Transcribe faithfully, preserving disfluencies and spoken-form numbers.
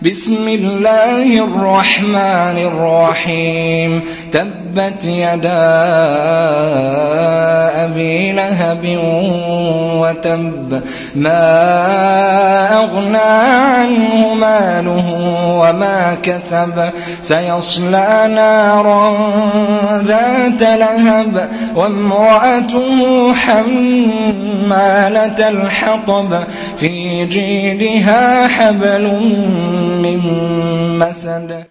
بسم الله الرحمن الرحيم تبت يدا أبي لهب وتب ما أغنى عنه ماله وما كسب سيصلى نارا ذات لهب وامرأته حمالة الحطب في جيدها حبل من مسد.